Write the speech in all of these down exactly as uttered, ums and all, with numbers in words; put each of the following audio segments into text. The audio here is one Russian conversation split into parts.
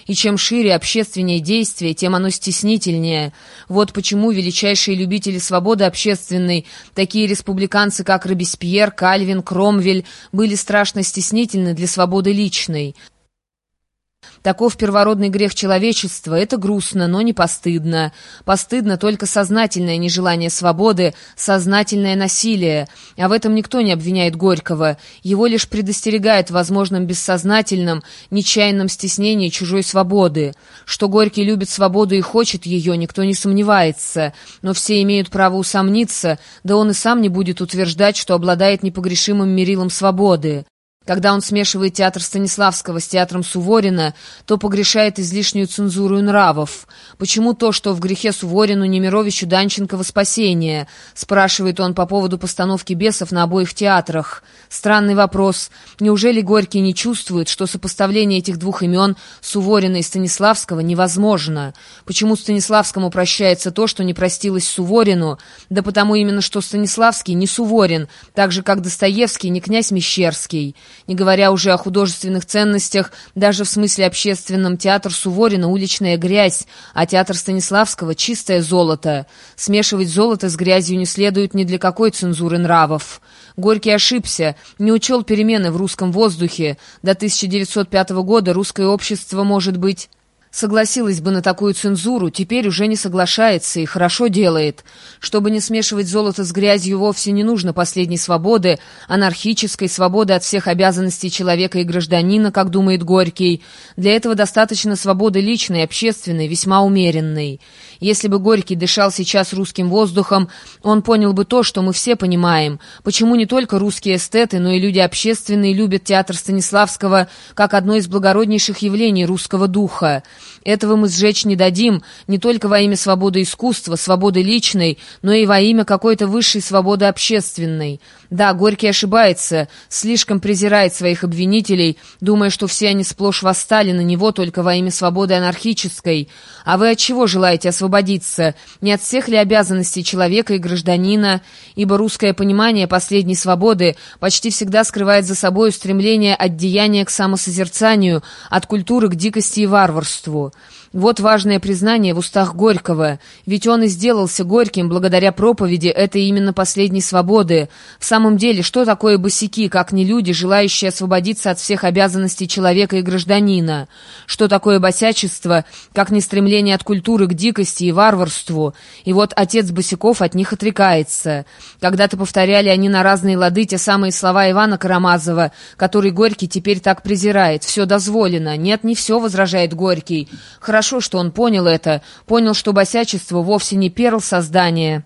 и чем шире, общественнее действие, тем оно стеснительнее. Вот почему величайшие любители свободы общественной, такие республиканцы, как Робеспьер, Кальвин, Кромвель, были страшно стеснительны для свободы личной. Таков первородный грех человечества. Это грустно, но не постыдно. Постыдно только сознательное нежелание свободы, сознательное насилие. А в этом никто не обвиняет Горького. Его лишь предостерегает в возможном бессознательном, нечаянном стеснении чужой свободы. Что Горький любит свободу и хочет ее, никто не сомневается. Но все имеют право усомниться, да он и сам не будет утверждать, что обладает непогрешимым мерилом свободы. Когда он смешивает театр Станиславского с театром Суворина, то погрешает излишнюю цензуру нравов. Почему то, что в грехе Суворину, Немировичу, Данченко во спасение? Спрашивает он по поводу постановки «Бесов» на обоих театрах. Странный вопрос. Неужели Горький не чувствует, что сопоставление этих двух имен, Суворина и Станиславского, невозможно? Почему Станиславскому прощается то, что не простилось Суворину? Да потому именно, что Станиславский не Суворин, так же, как Достоевский не князь Мещерский. Не говоря уже о художественных ценностях, даже в смысле общественном, театр Суворина — уличная грязь, а театр Станиславского — чистое золото. Смешивать золото с грязью не следует ни для какой цензуры нравов. Горький ошибся, не учел перемены в русском воздухе. До тысяча девятьсот пятого года русское общество, может быть, согласилась бы на такую цензуру, теперь уже не соглашается и хорошо делает. Чтобы не смешивать золото с грязью, вовсе не нужно последней свободы, анархической свободы от всех обязанностей человека и гражданина, как думает Горький. Для этого достаточно свободы личной, общественной, весьма умеренной. Если бы Горький дышал сейчас русским воздухом, он понял бы то, что мы все понимаем, почему не только русские эстеты, но и люди общественные любят театр Станиславского как одно из благороднейших явлений русского духа. Этого мы сжечь не дадим, не только во имя свободы искусства, свободы личной, но и во имя какой-то высшей свободы общественной. Да, Горький ошибается, слишком презирает своих обвинителей, думая, что все они сплошь восстали на него только во имя свободы анархической. А вы от чего желаете освободиться? Не от всех ли обязанностей человека и гражданина? Ибо русское понимание последней свободы почти всегда скрывает за собой стремление от деяния к самосозерцанию, от культуры к дикости и варварству. Вот важное признание в устах Горького, ведь он и сделался Горьким благодаря проповеди этой именно последней свободы. В самом деле, что такое босяки, как не люди, желающие освободиться от всех обязанностей человека и гражданина? Что такое босячество, как не стремление от культуры к дикости и варварству? И вот отец босяков от них отрекается. Когда-то повторяли они на разные лады те самые слова Ивана Карамазова, который Горький теперь так презирает. «Все дозволено». Нет, не все, возражает Горький. Хорошо, что он понял это, понял, что босячество вовсе не перл создания,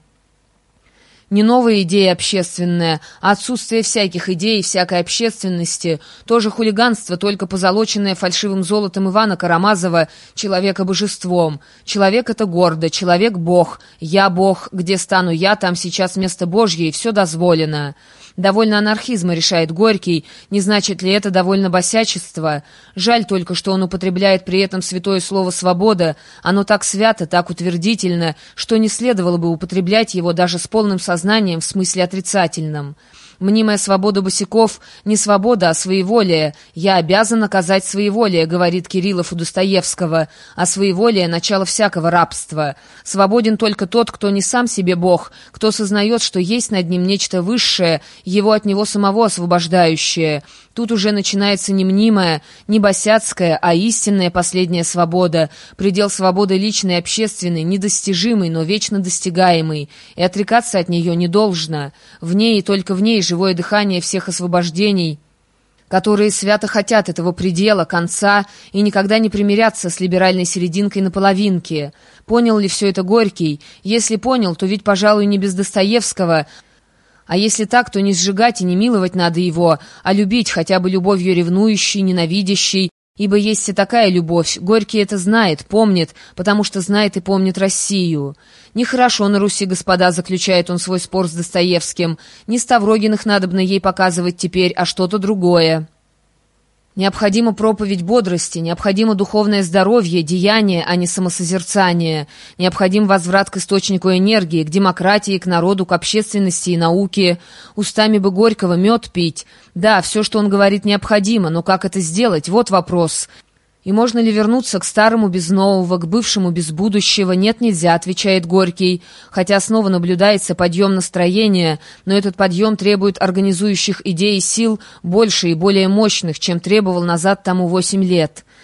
не новая идея общественная, а отсутствие всяких идей и всякой общественности, тоже хулиганство, только позолоченное фальшивым золотом Ивана Карамазова человека-божеством. Человек — это гордо, человек — Бог, я Бог, где стану я, там сейчас место Божье, и все дозволено. Довольно анархизма, решает Горький, не значит ли это довольно босячество? Жаль только, что он употребляет при этом святое слово «свобода», оно так свято, так утвердительно, что не следовало бы употреблять его даже с полным сознанием в смысле отрицательном. Мнимая свобода босяков не свобода, а своеволие. «Я обязан оказать своеволие», — говорит Кириллов у Достоевского, а своеволие — начало всякого рабства. Свободен только тот, кто не сам себе Бог, кто сознает, что есть над ним нечто высшее, его от него самого освобождающее. Тут уже начинается не мнимая, не босяцкая, а истинная последняя свобода, предел свободы личной и общественной, недостижимый, но вечно достигаемый, и отрекаться от нее не должно. В ней и только в ней живое дыхание всех освобождений, которые свято хотят этого предела, конца, и никогда не примирятся с либеральной серединкой на половинке. Понял ли все это Горький? Если понял, то ведь, пожалуй, не без Достоевского. А если так, то не сжигать и не миловать надо его, а любить хотя бы любовью ревнующей, ненавидящей, ибо есть и такая любовь. Горький это знает, помнит, потому что знает и помнит Россию. Нехорошо на Руси, господа, заключает он свой спор с Достоевским. Не Ставрогиных надобно ей показывать теперь, а что-то другое. Необходима проповедь бодрости, необходимо духовное здоровье, деяние, а не самосозерцание. Необходим возврат к источнику энергии, к демократии, к народу, к общественности и науке. Устами бы Горького мед пить. Да, все, что он говорит, необходимо, но как это сделать, вот вопрос. И можно ли вернуться к старому без нового, к бывшему без будущего? Нет, нельзя, отвечает Горький. Хотя снова наблюдается подъем настроения, но этот подъем требует организующих идей и сил больше и более мощных, чем требовал назад тому восемь лет.